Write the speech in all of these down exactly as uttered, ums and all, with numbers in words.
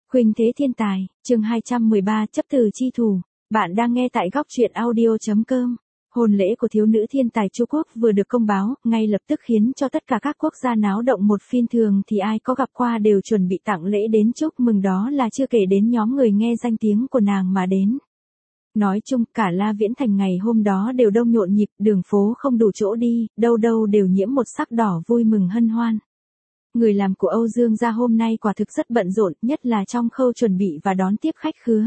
Khuynh thế thiên tài, chương hai trăm mười ba chấp từ chi thủ. Bạn đang nghe tại góc truyện audio chấm com. Hôn lễ của thiếu nữ thiên tài Trung Quốc vừa được công báo, ngay lập tức khiến cho tất cả các quốc gia náo động một phiên. Thường thì ai có gặp qua đều chuẩn bị tặng lễ đến chúc mừng, đó là chưa kể đến nhóm người nghe danh tiếng của nàng mà đến. Nói chung cả La Viễn Thành ngày hôm đó đều đông nhộn nhịp, đường phố không đủ chỗ đi, đâu đâu đều nhiễm một sắc đỏ vui mừng hân hoan. Người làm của Âu Dương gia hôm nay quả thực rất bận rộn, nhất là trong khâu chuẩn bị và đón tiếp khách khứa.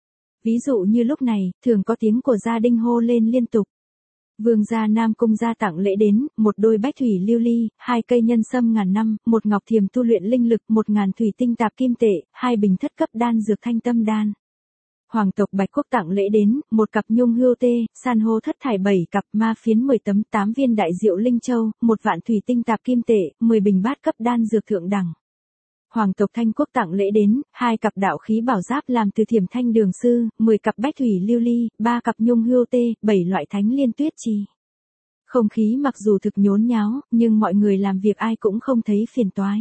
Ví dụ như lúc này, thường có tiếng của gia đình hô lên liên tục. Vương gia Nam Cung gia tặng lễ đến, một đôi bách thủy lưu ly, hai cây nhân sâm ngàn năm, một ngọc thiềm tu luyện linh lực, một ngàn thủy tinh tạp kim tệ, hai bình thất cấp đan dược thanh tâm đan. Hoàng tộc Bạch Quốc tặng lễ đến, một cặp nhung hươu tê, san hô thất thải bảy cặp, ma phiến mười tấm, tám viên đại diệu linh châu, một vạn thủy tinh tạp kim tệ, mười bình bát cấp đan dược thượng đẳng. Hoàng tộc Thanh Quốc tặng lễ đến, hai cặp đạo khí bảo giáp làm từ thiểm thanh đường sư, mười cặp bách thủy lưu ly, ba cặp nhung hươu tê, bảy loại thánh liên tuyết trì. Không khí mặc dù thực nhốn nháo, nhưng mọi người làm việc ai cũng không thấy phiền toái.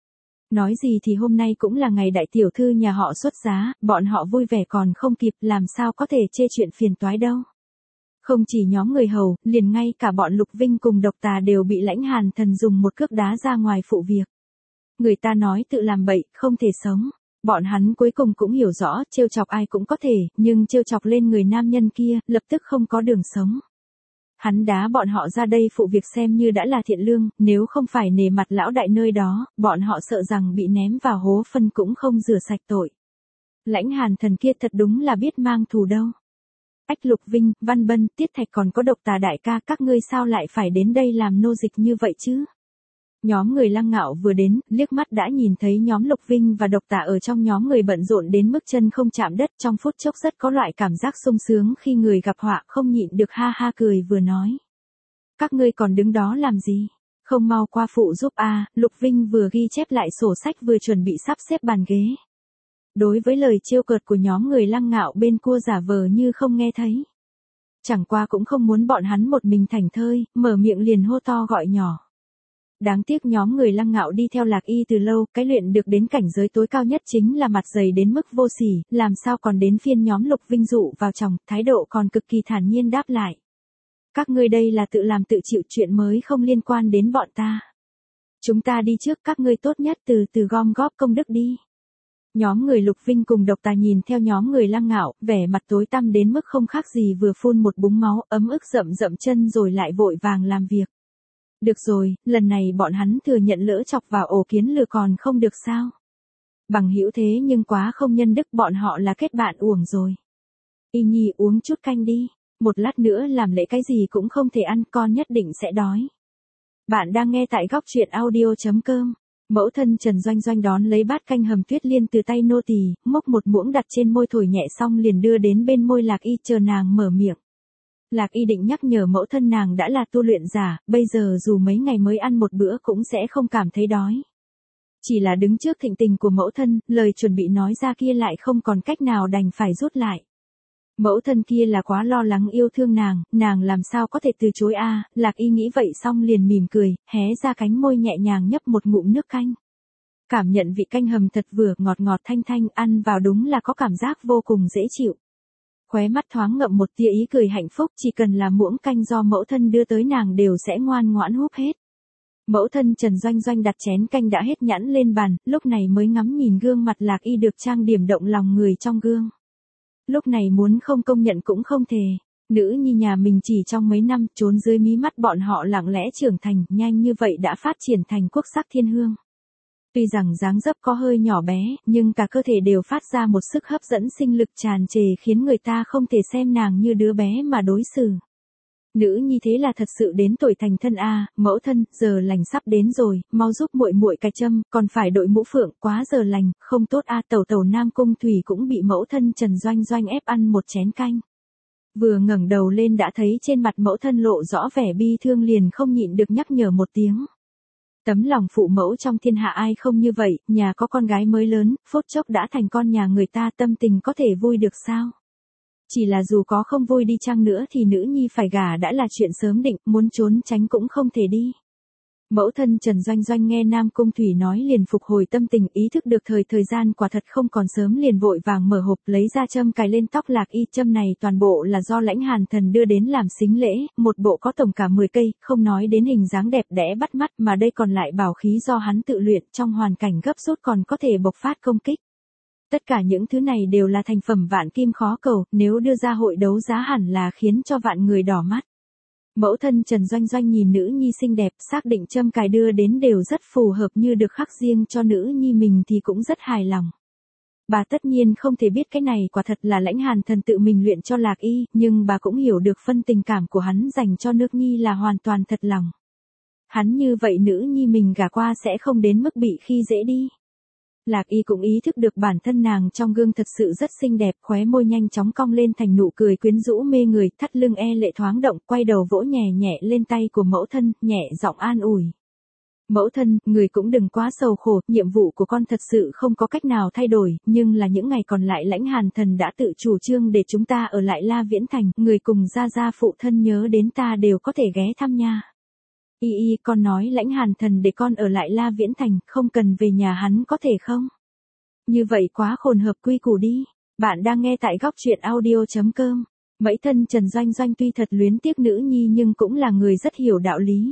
Nói gì thì hôm nay cũng là ngày đại tiểu thư nhà họ xuất giá, bọn họ vui vẻ còn không kịp, làm sao có thể chê chuyện phiền toái đâu. Không chỉ nhóm người hầu, liền ngay cả bọn Lục Vinh cùng Độc Tà đều bị Lãnh Hàn Thần dùng một cước đá ra ngoài phụ việc. Người ta nói tự làm bậy, không thể sống. Bọn hắn cuối cùng cũng hiểu rõ, trêu chọc ai cũng có thể, nhưng trêu chọc lên người nam nhân kia, lập tức không có đường sống. Hắn đá bọn họ ra đây phụ việc xem như đã là thiện lương, nếu không phải nể mặt lão đại nơi đó, bọn họ sợ rằng bị ném vào hố phân cũng không rửa sạch tội. Lãnh Hàn Thần kia thật đúng là biết mang thù đâu. Ách Lục Vinh, Văn Bân, Tiết Thạch còn có Độc Tà đại ca, các ngươi sao lại phải đến đây làm nô dịch như vậy chứ? Nhóm người Lăng Ngạo vừa đến, liếc mắt đã nhìn thấy nhóm Lục Vinh và Độc Tà ở trong nhóm người bận rộn đến mức chân không chạm đất, trong phút chốc rất có loại cảm giác sung sướng khi người gặp họa, không nhịn được ha ha cười vừa nói. Các ngươi còn đứng đó làm gì? Không mau qua phụ giúp a, à, Lục Vinh vừa ghi chép lại sổ sách vừa chuẩn bị sắp xếp bàn ghế. Đối với lời trêu cợt của nhóm người Lăng Ngạo bên cua giả vờ như không nghe thấy. Chẳng qua cũng không muốn bọn hắn một mình thảnh thơi, mở miệng liền hô to gọi nhỏ. Đáng tiếc nhóm người Lăng Ngạo đi theo Lạc Y từ lâu, cái luyện được đến cảnh giới tối cao nhất chính là mặt dày đến mức vô sỉ, làm sao còn đến phiên nhóm Lục Vinh dụ vào chồng, thái độ còn cực kỳ thản nhiên đáp lại. Các ngươi đây là tự làm tự chịu, chuyện mới không liên quan đến bọn ta. Chúng ta đi trước, các ngươi tốt nhất từ từ gom góp công đức đi. Nhóm người Lục Vinh cùng Độc Tà nhìn theo nhóm người Lăng Ngạo, vẻ mặt tối tăm đến mức không khác gì vừa phun một búng máu, ấm ức rậm rậm chân rồi lại vội vàng làm việc. Được rồi, lần này bọn hắn thừa nhận lỡ chọc vào ổ kiến lừa còn không được sao? Bằng hữu thế nhưng quá không nhân đức, bọn họ là kết bạn uổng rồi. Y Nhi uống chút canh đi, một lát nữa làm lễ cái gì cũng không thể ăn, con nhất định sẽ đói. Bạn đang nghe tại góc truyện audio chấm com. Mẫu thân Trần Doanh Doanh đón lấy bát canh hầm tuyết liên từ tay nô tỳ, mốc một muỗng đặt trên môi thổi nhẹ xong liền đưa đến bên môi Lạc Y chờ nàng mở miệng. Lạc Y định nhắc nhở mẫu thân nàng đã là tu luyện giả, bây giờ dù mấy ngày mới ăn một bữa cũng sẽ không cảm thấy đói. Chỉ là đứng trước thịnh tình của mẫu thân, lời chuẩn bị nói ra kia lại không còn cách nào đành phải rút lại. Mẫu thân kia là quá lo lắng yêu thương nàng, nàng làm sao có thể từ chối a? À, Lạc Y nghĩ vậy xong liền mỉm cười, hé ra cánh môi nhẹ nhàng nhấp một ngụm nước canh. Cảm nhận vị canh hầm thật vừa ngọt ngọt thanh thanh, ăn vào đúng là có cảm giác vô cùng dễ chịu. Khóe mắt thoáng ngậm một tia ý cười hạnh phúc, chỉ cần là muỗng canh do mẫu thân đưa tới nàng đều sẽ ngoan ngoãn húp hết. Mẫu thân Trần Doanh Doanh đặt chén canh đã hết nhãn lên bàn, lúc này mới ngắm nhìn gương mặt Lạc Y được trang điểm động lòng người trong gương. Lúc này muốn không công nhận cũng không thể, nữ nhi nhà mình chỉ trong mấy năm trốn dưới mí mắt bọn họ lặng lẽ trưởng thành, nhanh như vậy đã phát triển thành quốc sắc thiên hương. Tuy rằng dáng dấp có hơi nhỏ bé, nhưng cả cơ thể đều phát ra một sức hấp dẫn sinh lực tràn trề khiến người ta không thể xem nàng như đứa bé mà đối xử. Nữ nhi thế là thật sự đến tuổi thành thân a, à, mẫu thân, giờ lành sắp đến rồi, mau giúp muội muội cài châm, còn phải đội mũ phượng, quá giờ lành, không tốt a. À, tẩu tẩu Nam Cung Thủy cũng bị mẫu thân Trần Doanh Doanh ép ăn một chén canh. Vừa ngẩng đầu lên đã thấy trên mặt mẫu thân lộ rõ vẻ bi thương liền không nhịn được nhắc nhở một tiếng. Tấm lòng phụ mẫu trong thiên hạ ai không như vậy, nhà có con gái mới lớn, phút chốc đã thành con nhà người ta, tâm tình có thể vui được sao? Chỉ là dù có không vui đi chăng nữa thì nữ nhi phải gả đã là chuyện sớm định, muốn trốn tránh cũng không thể đi. Mẫu thân Trần Doanh Doanh nghe Nam Cung Thủy nói liền phục hồi tâm tình, ý thức được thời thời gian quả thật không còn sớm, liền vội vàng mở hộp lấy ra châm cài lên tóc Lạc Y. Châm này toàn bộ là do Lãnh Hàn Thần đưa đến làm sính lễ, một bộ có tổng cả mười cây, không nói đến hình dáng đẹp đẽ bắt mắt mà đây còn lại bảo khí do hắn tự luyện, trong hoàn cảnh gấp rút còn có thể bộc phát công kích. Tất cả những thứ này đều là thành phẩm vạn kim khó cầu, nếu đưa ra hội đấu giá hẳn là khiến cho vạn người đỏ mắt. Mẫu thân Trần Doanh Doanh nhìn nữ nhi xinh đẹp, xác định châm cài đưa đến đều rất phù hợp như được khắc riêng cho nữ nhi mình thì cũng rất hài lòng. Bà tất nhiên không thể biết cái này quả thật là Lãnh Hàn Thần tự mình luyện cho Lạc Y, nhưng bà cũng hiểu được phân tình cảm của hắn dành cho nước nhi là hoàn toàn thật lòng. Hắn như vậy nữ nhi mình gả qua sẽ không đến mức bị khi dễ đi. Lạc Y cũng ý thức được bản thân nàng trong gương thật sự rất xinh đẹp, khóe môi nhanh chóng cong lên thành nụ cười quyến rũ mê người, thắt lưng e lệ thoáng động, quay đầu vỗ nhẹ nhẹ lên tay của mẫu thân, nhẹ giọng an ủi. Mẫu thân, người cũng đừng quá sầu khổ, nhiệm vụ của con thật sự không có cách nào thay đổi, nhưng là những ngày còn lại Lãnh Hàn Thần đã tự chủ trương để chúng ta ở lại La Viễn Thành, người cùng gia gia phụ thân nhớ đến ta đều có thể ghé thăm nha. Y y con nói Lãnh Hàn Thần để con ở lại La Viễn Thành, không cần về nhà hắn có thể không? Như vậy quá khôn hợp quy củ đi. Bạn đang nghe tại góc truyện audio chấm com. Mẫu thân Trần Doanh Doanh tuy thật luyến tiếc nữ nhi nhưng cũng là người rất hiểu đạo lý.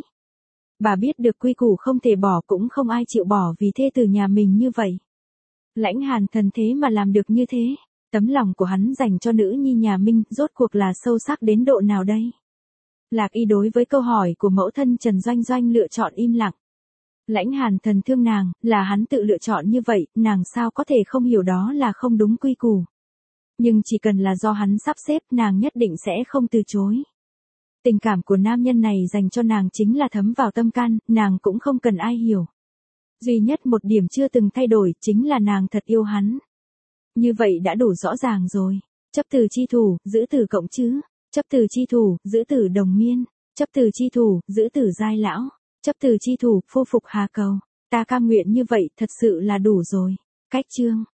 Bà biết được quy củ không thể bỏ, cũng không ai chịu bỏ vì thê tử nhà mình như vậy. Lãnh Hàn Thần thế mà làm được như thế, tấm lòng của hắn dành cho nữ nhi nhà Minh rốt cuộc là sâu sắc đến độ nào đây? Lạc Y đối với câu hỏi của mẫu thân Trần Doanh Doanh lựa chọn im lặng. Lãnh Hàn Thần thương nàng, là hắn tự lựa chọn như vậy, nàng sao có thể không hiểu đó là không đúng quy củ. Nhưng chỉ cần là do hắn sắp xếp, nàng nhất định sẽ không từ chối. Tình cảm của nam nhân này dành cho nàng chính là thấm vào tâm can, nàng cũng không cần ai hiểu. Duy nhất một điểm chưa từng thay đổi chính là nàng thật yêu hắn. Như vậy đã đủ rõ ràng rồi. Chấp từ chi thủ, giữ từ cộng chứ. Chấp từ chi thủ, giữ từ đồng miên. Chấp từ chi thủ, giữ từ giai lão. Chấp từ chi thủ, phu phục hà cầu. Ta cam nguyện như vậy thật sự là đủ rồi. Cách chương.